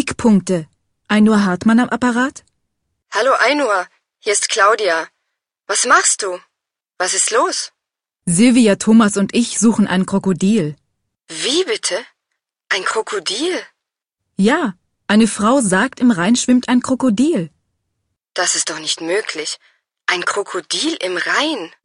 Kritikpunkte. Ainur Hartmann am Apparat? Hallo Ainur, hier ist Claudia. Was machst du? Was ist los? Silvia, Thomas und ich suchen ein Krokodil. Wie bitte? Ein Krokodil? Ja, eine Frau sagt, im Rhein schwimmt ein Krokodil. Das ist doch nicht möglich. Ein Krokodil im Rhein?